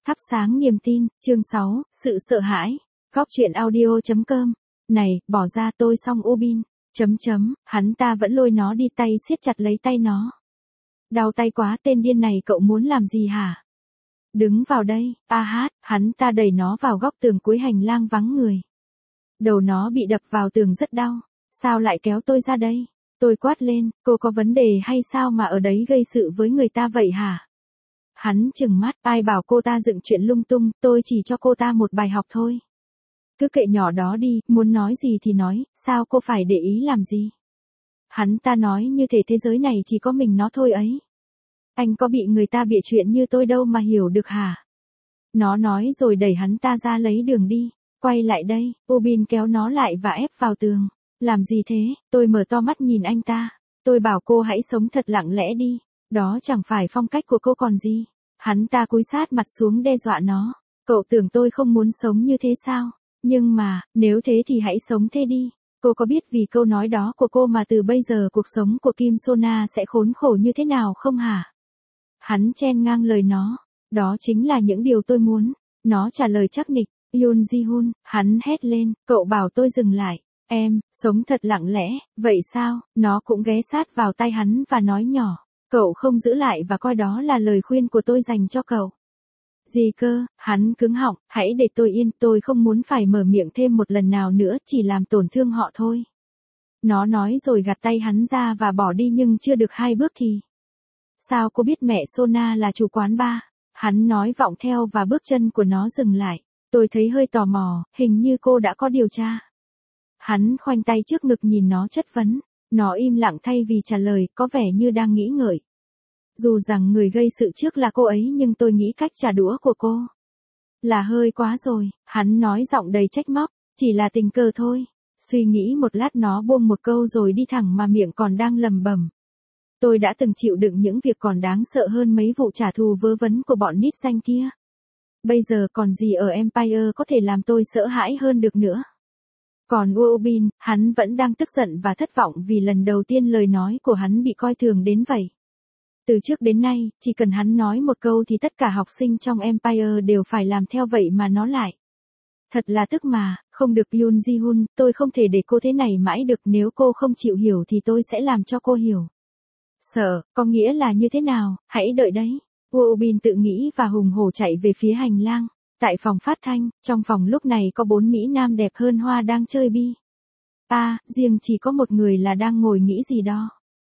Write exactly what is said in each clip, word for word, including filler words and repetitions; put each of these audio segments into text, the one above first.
Thắp sáng niềm tin, chương sáu, sự sợ hãi. Góc truyện audio chấm com. Này, bỏ ra tôi xong Ubin. Chấm chấm, hắn ta vẫn lôi nó đi tay siết chặt lấy tay nó. Đau tay quá, tên điên này cậu muốn làm gì hả? Đứng vào đây, a hát, hắn ta đẩy nó vào góc tường cuối hành lang vắng người. Đầu nó bị đập vào tường rất đau. Sao lại kéo tôi ra đây? Tôi quát lên, cô có vấn đề hay sao mà ở đấy gây sự với người ta vậy hả? Hắn trừng mắt, ai bảo cô ta dựng chuyện lung tung, tôi chỉ cho cô ta một bài học thôi. Cứ kệ nhỏ đó đi, muốn nói gì thì nói, sao cô phải để ý làm gì? Hắn ta nói như thể thế giới này chỉ có mình nó thôi ấy. Anh có bị người ta bịa chuyện như tôi đâu mà hiểu được hả? Nó nói rồi đẩy hắn ta ra lấy đường đi. Quay lại đây, Ubin kéo nó lại và ép vào tường. Làm gì thế? Tôi mở to mắt nhìn anh ta. Tôi bảo cô hãy sống thật lặng lẽ đi. Đó chẳng phải phong cách của cô còn gì. Hắn ta cúi sát mặt xuống đe dọa nó. Cậu tưởng tôi không muốn sống như thế sao? Nhưng mà, nếu thế thì hãy sống thế đi. Cô có biết vì câu nói đó của cô mà từ bây giờ cuộc sống của Kim Sona sẽ khốn khổ như thế nào không hả? Hắn chen ngang lời nó. Đó chính là những điều tôi muốn. Nó trả lời chắc nịch. Yoon Ji-hun, hắn hét lên, cậu bảo tôi dừng lại. Em, sống thật lặng lẽ, vậy sao? Nó cũng ghé sát vào tay hắn và nói nhỏ. Cậu không giữ lại và coi đó là lời khuyên của tôi dành cho cậu. Gì cơ? Hắn cứng họng, hãy để tôi yên, tôi không muốn phải mở miệng thêm một lần nào nữa, chỉ làm tổn thương họ thôi. Nó nói rồi gạt tay hắn ra và bỏ đi nhưng chưa được hai bước thì. Sao cô biết mẹ Sona là chủ quán bar? Hắn nói vọng theo và bước chân của nó dừng lại. Tôi thấy hơi tò mò, hình như cô đã có điều tra. Hắn khoanh tay trước ngực nhìn nó chất vấn. Nó im lặng thay vì trả lời, có vẻ như đang nghĩ ngợi. Dù rằng người gây sự trước là cô ấy nhưng tôi nghĩ cách trả đũa của cô là hơi quá rồi. Hắn nói giọng đầy trách móc, chỉ là tình cờ thôi. Suy nghĩ một lát nó buông một câu rồi đi thẳng mà miệng còn đang lầm bầm. Tôi đã từng chịu đựng những việc còn đáng sợ hơn mấy vụ trả thù vớ vẩn của bọn nít xanh kia. Bây giờ còn gì ở Empire có thể làm tôi sợ hãi hơn được nữa. Còn Ubin, hắn vẫn đang tức giận và thất vọng vì lần đầu tiên lời nói của hắn bị coi thường đến vậy. Từ trước đến nay, chỉ cần hắn nói một câu thì tất cả học sinh trong Empire đều phải làm theo vậy mà nó lại. Thật là tức mà, không được Yoon Ji-hun, tôi không thể để cô thế này mãi được, nếu cô không chịu hiểu thì tôi sẽ làm cho cô hiểu. Sợ, có nghĩa là như thế nào, hãy đợi đấy. Ubin tự nghĩ và hùng hổ chạy về phía hành lang. Tại phòng phát thanh, trong phòng lúc này có bốn mỹ nam đẹp hơn hoa đang chơi bi. À, riêng chỉ có một người là đang ngồi nghĩ gì đó.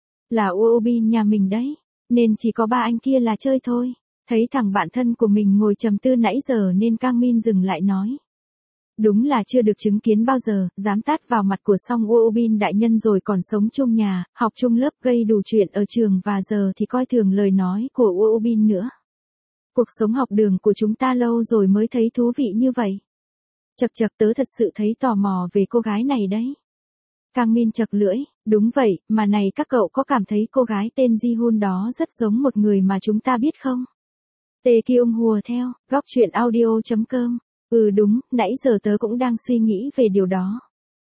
Là Ubin nhà mình đấy, nên chỉ có ba anh kia là chơi thôi. Thấy thằng bạn thân của mình ngồi trầm tư nãy giờ nên Kang Min dừng lại nói. Đúng là chưa được chứng kiến bao giờ, dám tát vào mặt của Song Ubin đại nhân rồi còn sống chung nhà, học chung lớp, gây đủ chuyện ở trường và giờ thì coi thường lời nói của Ubin nữa. Cuộc sống học đường của chúng ta lâu rồi mới thấy thú vị như vậy. Chật chật, tớ thật sự thấy tò mò về cô gái này đấy. Kang Min chật lưỡi, đúng vậy, mà này các cậu có cảm thấy cô gái tên Ji-hun đó rất giống một người mà chúng ta biết không? Tae Kyung hùa theo, góc truyện audio chấm com. Ừ đúng, nãy giờ tớ cũng đang suy nghĩ về điều đó.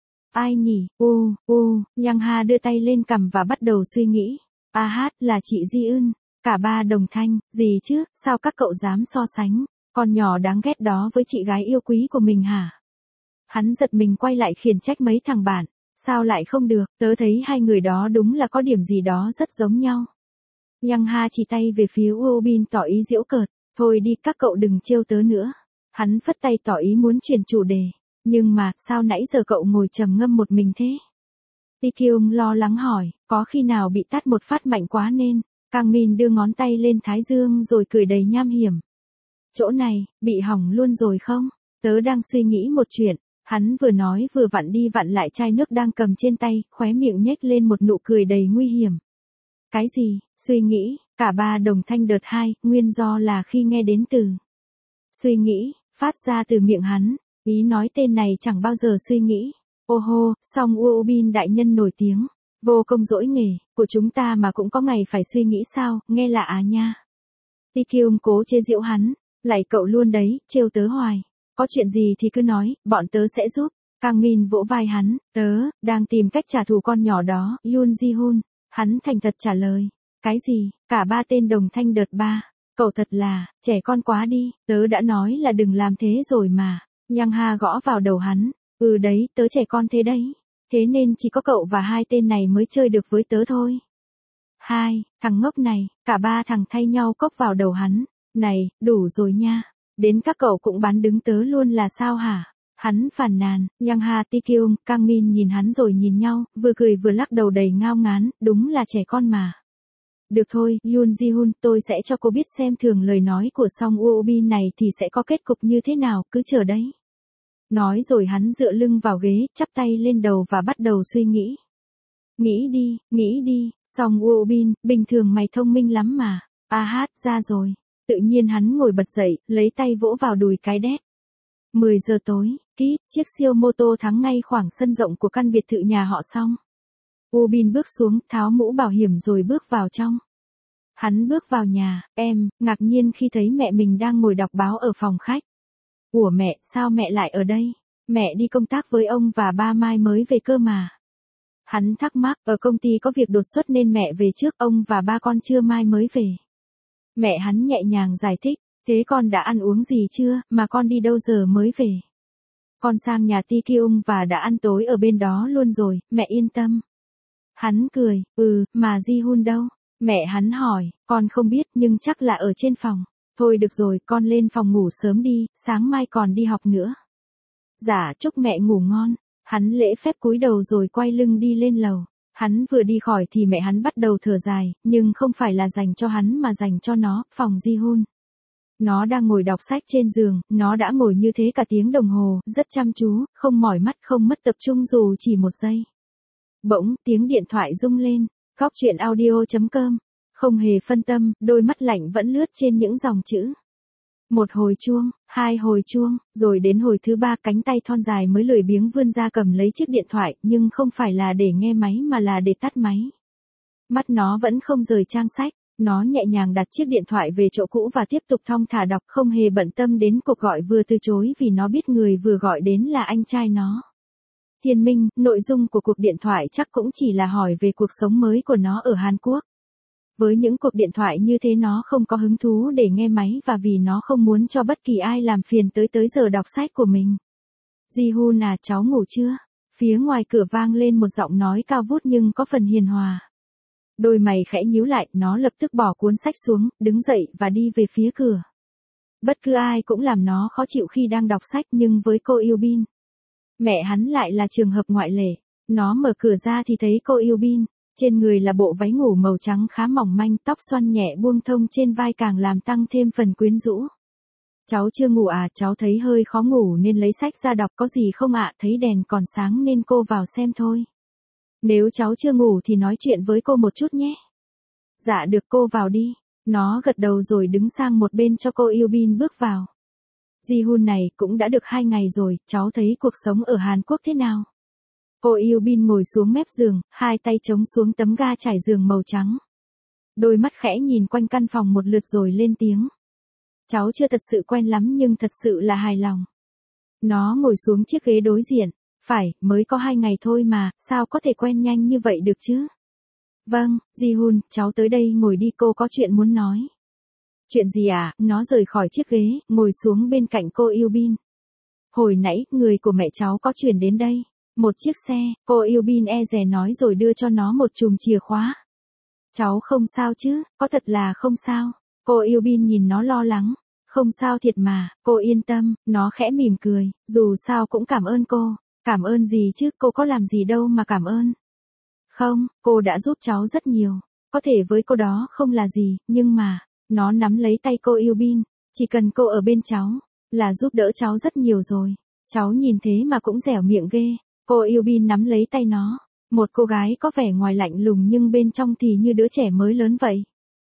Ai nhỉ? U, u, Yang Ha đưa tay lên cằm và bắt đầu suy nghĩ. A hát, là chị Ji-eun. Cả ba đồng thanh, gì chứ, sao các cậu dám so sánh, con nhỏ đáng ghét đó với chị gái yêu quý của mình hả? Hắn giật mình quay lại khiển trách mấy thằng bạn, sao lại không được, tớ thấy hai người đó đúng là có điểm gì đó rất giống nhau. Yang Ha chỉ tay về phía Ubin tỏ ý giễu cợt, thôi đi các cậu đừng trêu tớ nữa. Hắn phất tay tỏ ý muốn chuyển chủ đề, nhưng mà, sao nãy giờ cậu ngồi trầm ngâm một mình thế? Tae Kyung lo lắng hỏi, có khi nào bị tát một phát mạnh quá nên. Kang Min đưa ngón tay lên thái dương rồi cười đầy nham hiểm. Chỗ này, bị hỏng luôn rồi không? Tớ đang suy nghĩ một chuyện. Hắn vừa nói vừa vặn đi vặn lại chai nước đang cầm trên tay, khóe miệng nhếch lên một nụ cười đầy nguy hiểm. Cái gì? Suy nghĩ, cả ba đồng thanh đợt hai, nguyên do là khi nghe đến từ suy nghĩ, phát ra từ miệng hắn, ý nói tên này chẳng bao giờ suy nghĩ. Ô hô, song Ubin đại nhân nổi tiếng. Vô công dỗi nghề, của chúng ta mà cũng có ngày phải suy nghĩ sao, nghe lạ à nha. Tae Kyung cố chế giễu hắn, lại cậu luôn đấy, trêu tớ hoài. Có chuyện gì thì cứ nói, bọn tớ sẽ giúp. Kang Min vỗ vai hắn, tớ, đang tìm cách trả thù con nhỏ đó, Yoon Ji-hun. Hắn thành thật trả lời. Cái gì? Cả ba tên đồng thanh đợt ba. Cậu thật là, trẻ con quá đi, tớ đã nói là đừng làm thế rồi mà. Yang Ha gõ vào đầu hắn, ừ đấy, tớ trẻ con thế đấy. Thế nên chỉ có cậu và hai tên này mới chơi được với tớ thôi. Hai, thằng ngốc này, cả ba thằng thay nhau cốc vào đầu hắn. Này, đủ rồi nha. Đến các cậu cũng bán đứng tớ luôn là sao hả? Hắn phàn nàn, Yang Ha Ti Kyung, Kang Min nhìn hắn rồi nhìn nhau, vừa cười vừa lắc đầu đầy ngao ngán, đúng là trẻ con mà. Được thôi, Yoon Ji-hun, tôi sẽ cho cô biết xem thường lời nói của Song Woo-bin này thì sẽ có kết cục như thế nào, cứ chờ đấy. Nói rồi hắn dựa lưng vào ghế, chắp tay lên đầu và bắt đầu suy nghĩ. Nghĩ đi, nghĩ đi, Song Woo-bin, bình thường mày thông minh lắm mà. A hát, ra rồi. Tự nhiên hắn ngồi bật dậy, lấy tay vỗ vào đùi cái đét. mười giờ tối, kít, chiếc siêu mô tô thắng ngay khoảng sân rộng của căn biệt thự nhà họ Song. Woo-bin bước xuống, tháo mũ bảo hiểm rồi bước vào trong. Hắn bước vào nhà, em, ngạc nhiên khi thấy mẹ mình đang ngồi đọc báo ở phòng khách. Ủa mẹ, sao mẹ lại ở đây? Mẹ đi công tác với ông và ba mai mới về cơ mà. Hắn thắc mắc, ở công ty có việc đột xuất nên mẹ về trước, ông và ba con trưa mai mới về. Mẹ hắn nhẹ nhàng giải thích, thế con đã ăn uống gì chưa, mà con đi đâu giờ mới về? Con sang nhà Ti Kyung và đã ăn tối ở bên đó luôn rồi, mẹ yên tâm. Hắn cười, ừ, mà Ji-hun đâu? Mẹ hắn hỏi, con không biết nhưng chắc là ở trên phòng. Thôi được rồi, con lên phòng ngủ sớm đi, sáng mai còn đi học nữa. Dạ, chúc mẹ ngủ ngon. Hắn lễ phép cúi đầu rồi quay lưng đi lên lầu. Hắn vừa đi khỏi thì mẹ hắn bắt đầu thở dài, nhưng không phải là dành cho hắn mà dành cho nó, phòng Ji-hun. Nó đang ngồi đọc sách trên giường, nó đã ngồi như thế cả tiếng đồng hồ, rất chăm chú, không mỏi mắt, không mất tập trung dù chỉ một giây. Bỗng, tiếng điện thoại rung lên, Góc truyện audio chấm com. Không hề phân tâm, đôi mắt lạnh vẫn lướt trên những dòng chữ. Một hồi chuông, hai hồi chuông, rồi đến hồi thứ ba cánh tay thon dài mới lười biếng vươn ra cầm lấy chiếc điện thoại, nhưng không phải là để nghe máy mà là để tắt máy. Mắt nó vẫn không rời trang sách, nó nhẹ nhàng đặt chiếc điện thoại về chỗ cũ và tiếp tục thong thả đọc, không hề bận tâm đến cuộc gọi vừa từ chối vì nó biết người vừa gọi đến là anh trai nó. Thiên Minh, nội dung của cuộc điện thoại chắc cũng chỉ là hỏi về cuộc sống mới của nó ở Hàn Quốc. Với những cuộc điện thoại như thế nó không có hứng thú để nghe máy và vì nó không muốn cho bất kỳ ai làm phiền tới tới giờ đọc sách của mình. Ji-hun à, cháu ngủ chưa? Phía ngoài cửa vang lên một giọng nói cao vút nhưng có phần hiền hòa. Đôi mày khẽ nhíu lại, nó lập tức bỏ cuốn sách xuống, đứng dậy và đi về phía cửa. Bất cứ ai cũng làm nó khó chịu khi đang đọc sách nhưng với cô Yêu Bin, mẹ hắn lại là trường hợp ngoại lệ. Nó mở cửa ra thì thấy cô Yêu Bin. Trên người là bộ váy ngủ màu trắng khá mỏng manh, tóc xoăn nhẹ buông thông trên vai càng làm tăng thêm phần quyến rũ. Cháu chưa ngủ à, cháu thấy hơi khó ngủ nên lấy sách ra đọc, có gì không ạ? Thấy đèn còn sáng nên cô vào xem thôi. Nếu cháu chưa ngủ thì nói chuyện với cô một chút nhé. Dạ được, cô vào đi. Nó gật đầu rồi đứng sang một bên cho cô Yêu Bin bước vào. Ji-hun này, cũng đã được hai ngày rồi, cháu thấy cuộc sống ở Hàn Quốc thế nào? Cô Yêu Bin ngồi xuống mép giường, hai tay chống xuống tấm ga trải giường màu trắng. Đôi mắt khẽ nhìn quanh căn phòng một lượt rồi lên tiếng. Cháu chưa thật sự quen lắm nhưng thật sự là hài lòng. Nó ngồi xuống chiếc ghế đối diện. Phải, mới có hai ngày thôi mà, sao có thể quen nhanh như vậy được chứ? Vâng, Ji-hun, cháu tới đây ngồi đi, cô có chuyện muốn nói. Chuyện gì à? Nó rời khỏi chiếc ghế, ngồi xuống bên cạnh cô Yêu Bin. Hồi nãy, người của mẹ cháu có chuyển đến đây. Một chiếc xe, cô Yêu Bin e dè nói rồi đưa cho nó một chùm chìa khóa. Cháu không sao chứ, có thật là không sao. Cô Yêu Bin nhìn nó lo lắng. Không sao thiệt mà, cô yên tâm, nó khẽ mỉm cười, dù sao cũng cảm ơn cô. Cảm ơn gì chứ, cô có làm gì đâu mà cảm ơn. Không, cô đã giúp cháu rất nhiều. Có thể với cô đó không là gì, nhưng mà, nó nắm lấy tay cô Yêu Bin. Chỉ cần cô ở bên cháu, là giúp đỡ cháu rất nhiều rồi. Cháu nhìn thế mà cũng dẻo miệng ghê. Cô Yêu Bin nắm lấy tay nó. Một cô gái có vẻ ngoài lạnh lùng nhưng bên trong thì như đứa trẻ mới lớn vậy.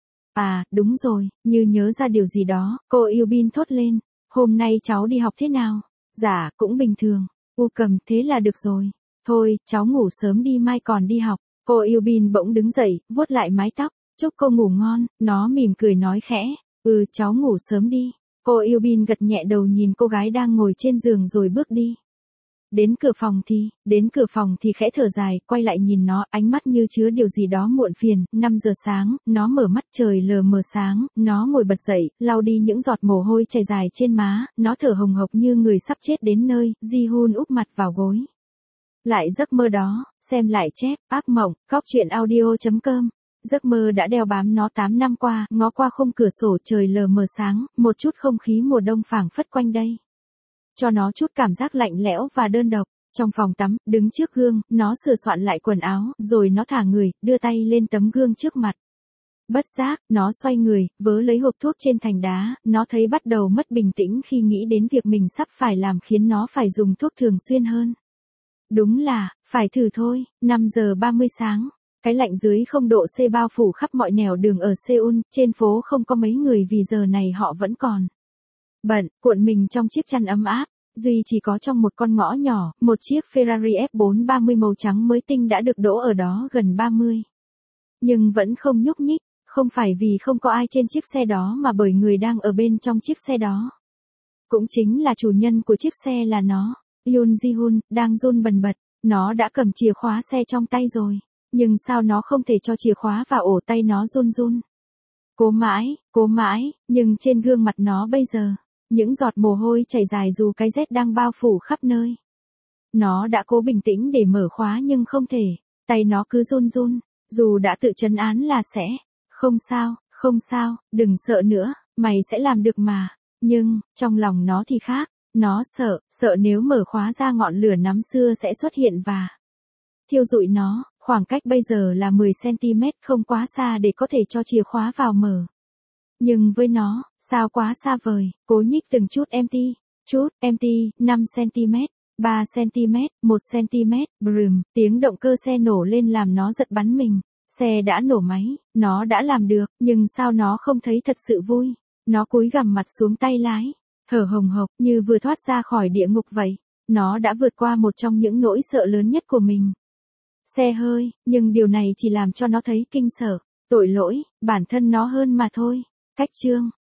À, đúng rồi, như nhớ ra điều gì đó, cô Yêu Bin thốt lên. Hôm nay cháu đi học thế nào? Dạ, cũng bình thường. U Cầm, thế là được rồi. Thôi, cháu ngủ sớm đi, mai còn đi học. Cô Yêu Bin bỗng đứng dậy, vuốt lại mái tóc. Chúc cô ngủ ngon, nó mỉm cười nói khẽ. Ừ, cháu ngủ sớm đi. Cô Yêu Bin gật nhẹ đầu nhìn cô gái đang ngồi trên giường rồi bước đi. Đến cửa phòng thì, đến cửa phòng thì khẽ thở dài, quay lại nhìn nó, ánh mắt như chứa điều gì đó muộn phiền. Năm giờ sáng, nó mở mắt, trời lờ mờ sáng, nó ngồi bật dậy, lau đi những giọt mồ hôi chảy dài trên má, nó thở hồng hộc như người sắp chết đến nơi. Ji-hun úp mặt vào gối. Lại giấc mơ đó, xem lại chép, ác mộng, cóc truyện audio chấm com. Giấc mơ đã đeo bám nó tám năm qua, ngó qua khung cửa sổ, trời lờ mờ sáng, một chút không khí mùa đông phảng phất quanh đây. Cho nó chút cảm giác lạnh lẽo và đơn độc. Trong phòng tắm, đứng trước gương, nó sửa soạn lại quần áo, rồi nó thả người, đưa tay lên tấm gương trước mặt. Bất giác, nó xoay người, vớ lấy hộp thuốc trên thành đá, nó thấy bắt đầu mất bình tĩnh khi nghĩ đến việc mình sắp phải làm khiến nó phải dùng thuốc thường xuyên hơn. Đúng là, phải thử thôi. Năm giờ ba mươi sáng. Cái lạnh dưới không độ C bao phủ khắp mọi nẻo đường ở Seoul, trên phố không có mấy người vì giờ này họ vẫn còn bận, cuộn mình trong chiếc chăn ấm áp. Duy chỉ có trong một con ngõ nhỏ, một chiếc Ferrari F bốn ba mươi màu trắng mới tinh đã được đỗ ở đó gần ba mươi. Nhưng vẫn không nhúc nhích, không phải vì không có ai trên chiếc xe đó mà bởi người đang ở bên trong chiếc xe đó. Cũng chính là chủ nhân của chiếc xe là nó, Yoon Ji-hun, đang run bần bật. Nó đã cầm chìa khóa xe trong tay rồi. Nhưng sao nó không thể cho chìa khóa vào ổ tay nó run run. Cố mãi, cố mãi, nhưng trên gương mặt nó bây giờ, những giọt mồ hôi chảy dài dù cái rét đang bao phủ khắp nơi. Nó đã cố bình tĩnh để mở khóa nhưng không thể, tay nó cứ run run, dù đã tự trấn án là sẽ, không sao, không sao, đừng sợ nữa, mày sẽ làm được mà. Nhưng, trong lòng nó thì khác, nó sợ, sợ nếu mở khóa ra ngọn lửa năm xưa sẽ xuất hiện và thiêu rụi nó. Khoảng cách bây giờ là mười xăng ti mét, không quá xa để có thể cho chìa khóa vào mở. Nhưng với nó, sao quá xa vời, cố nhích từng chút empty, chút, empty, năm xăng ti mét, ba xăng ti mét, một xăng ti mét, brum, tiếng động cơ xe nổ lên làm nó giật bắn mình. Xe đã nổ máy, nó đã làm được, nhưng sao nó không thấy thật sự vui. Nó cúi gằm mặt xuống tay lái, thở hồng hộc như vừa thoát ra khỏi địa ngục vậy. Nó đã vượt qua một trong những nỗi sợ lớn nhất của mình. Xe hơi, nhưng điều này chỉ làm cho nó thấy kinh sợ, tội lỗi, bản thân nó hơn mà thôi. Cách chương